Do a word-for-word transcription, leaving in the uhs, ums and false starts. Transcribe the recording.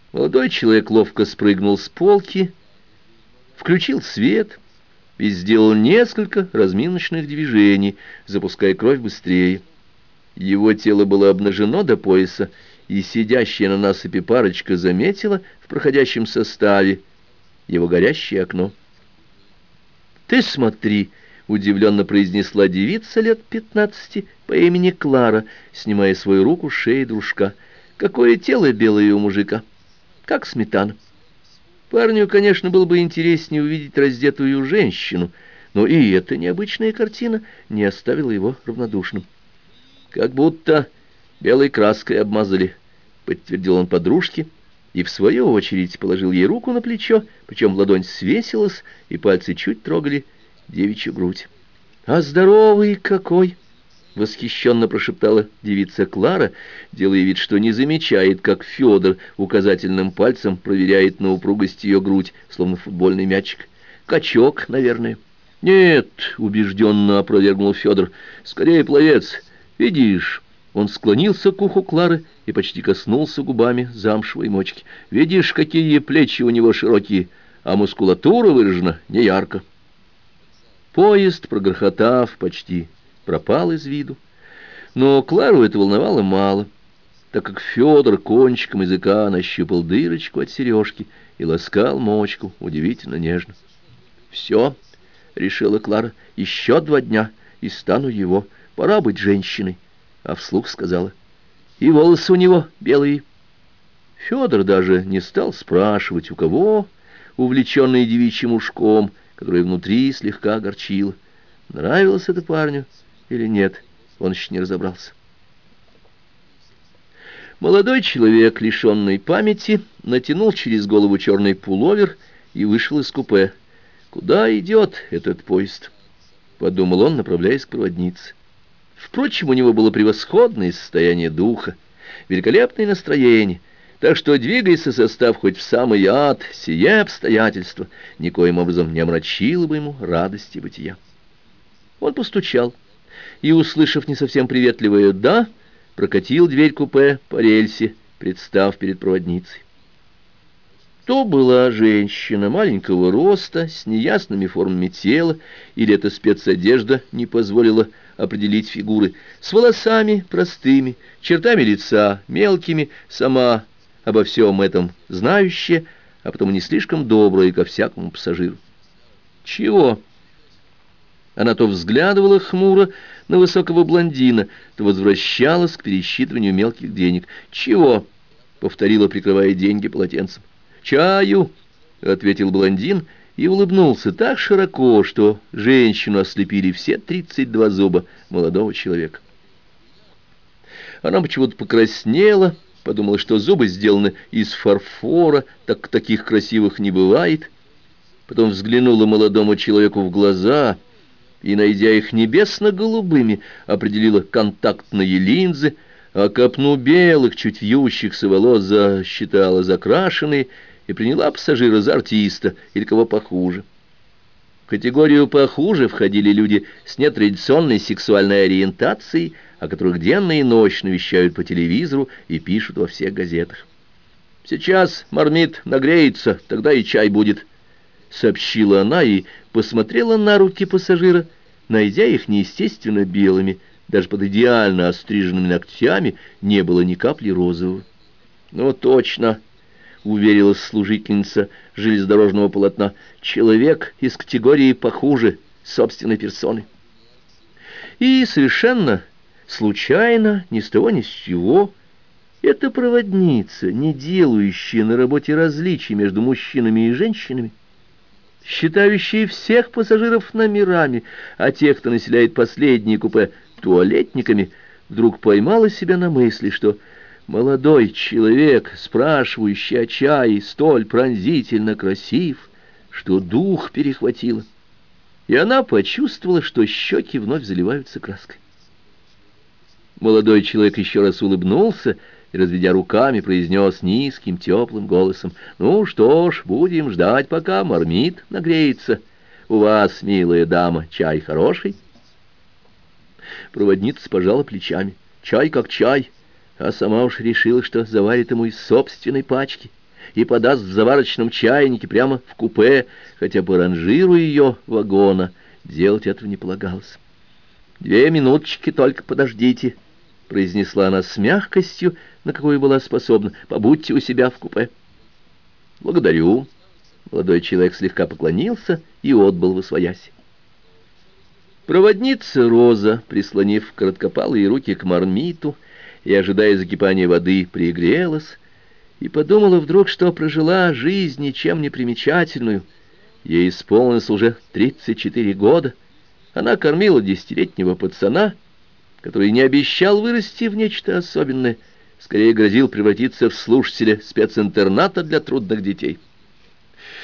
Молодой человек ловко спрыгнул с полки, включил свет и сделал несколько разминочных движений, запуская кровь быстрее. Его тело было обнажено до пояса, и сидящая на насыпи парочка заметила в проходящем составе его горящее окно. «Ты смотри!» — удивленно произнесла девица лет пятнадцати по имени Клара, снимая свою руку с шеи дружка. «Какое тело белое у мужика! Как сметана!» Парню, конечно, было бы интереснее увидеть раздетую женщину, но и эта необычная картина не оставила его равнодушным. «Как будто белой краской обмазали», — подтвердил он подружке, и в свою очередь положил ей руку на плечо, причем ладонь свесилась, и пальцы чуть трогали девичью грудь. «А здоровый какой!» — восхищенно прошептала девица Клара, делая вид, что не замечает, как Федор указательным пальцем проверяет на упругость ее грудь, словно футбольный мячик. «Качок, наверное». «Нет», — убежденно опровергнул Федор, — «скорее пловец. Видишь?» Он склонился к уху Клары и почти коснулся губами замшевой мочки. «Видишь, какие плечи у него широкие, а мускулатура выражена неярко». Поезд, прогрохотав, почти пропал из виду, но Клару это волновало мало, так как Федор кончиком языка нащупал дырочку от сережки и ласкал мочку удивительно нежно. «Все», — решила Клара, — «еще два дня, и стану его. Пора быть женщиной». А вслух сказала: «И волосы у него белые». Федор даже не стал спрашивать, у кого, увлеченный девичьим ушком, которое внутри слегка огорчило. Нравилось это парню или нет, он еще не разобрался. Молодой человек, лишенный памяти, натянул через голову черный пуловер и вышел из купе. «Куда идет этот поезд?» — подумал он, направляясь к проводнице. Впрочем, у него было превосходное состояние духа, великолепное настроение, так что двигайся состав хоть в самый ад, сие обстоятельство никоим образом не омрачило бы ему радости бытия. Он постучал и, услышав не совсем приветливое «да», прокатил дверь купе по рельсе, представ перед проводницей. То была женщина маленького роста, с неясными формами тела, или эта спецодежда не позволила определить фигуры, с волосами простыми, чертами лица мелкими, сама обо всем этом знающая, а потому не слишком добрая ко всякому пассажиру. «Чего?» Она то взглядывала хмуро на высокого блондина, то возвращалась к пересчитыванию мелких денег. «Чего?» — повторила, прикрывая деньги полотенцем. «Чаю», — ответил блондин и улыбнулся так широко, что женщину ослепили все тридцать два зуба молодого человека. Она почему-то покраснела, подумала, что зубы сделаны из фарфора, так таких красивых не бывает. Потом взглянула молодому человеку в глаза и, найдя их небесно-голубыми, определила контактные линзы, а копну белых, чуть вьющихся волос засчитала закрашенные и приняла пассажира за артиста или кого похуже. В категорию похуже входили люди с нетрадиционной сексуальной ориентацией, о которых денно и ночь навещают по телевизору и пишут во всех газетах. «Сейчас мармит нагреется, тогда и чай будет», — сообщила она и посмотрела на руки пассажира, найдя их неестественно белыми, даже под идеально остриженными ногтями не было ни капли розового. «Ну точно», — уверилась служительница железнодорожного полотна, — «человек из категории похуже собственной персоны». И совершенно случайно, ни с того ни с сего, эта проводница, не делающая на работе различий между мужчинами и женщинами, считающая всех пассажиров номерами, а тех, кто населяет последние купе, туалетниками, вдруг поймала себя на мысли, что молодой человек, спрашивающий о чае, столь пронзительно красив, что дух перехватило, и она почувствовала, что щеки вновь заливаются краской. Молодой человек еще раз улыбнулся и, разведя руками, произнес низким, теплым голосом: «Ну что ж, будем ждать, пока мармит нагреется. У вас, милая дама, чай хороший?» Проводница пожала плечами. Чай как чай, а сама уж решила, что заварит ему из собственной пачки. и подаст в заварочном чайнике прямо в купе, хотя по ранжиру ее вагона делать этого не полагалось. «Две минуточки только подождите», — произнесла она с мягкостью, на какую была способна. «Побудьте у себя в купе». «Благодарю». Молодой человек слегка поклонился и отбыл восвоясь. Проводница Роза, прислонив короткопалые руки к мармиту и ожидая закипания воды, пригрелась и подумала вдруг, что прожила жизнь ничем не примечательную. Ей исполнилось уже тридцать четыре года. Она кормила десятилетнего пацана, который не обещал вырасти в нечто особенное, скорее грозил превратиться в слушателя специнтерната для трудных детей.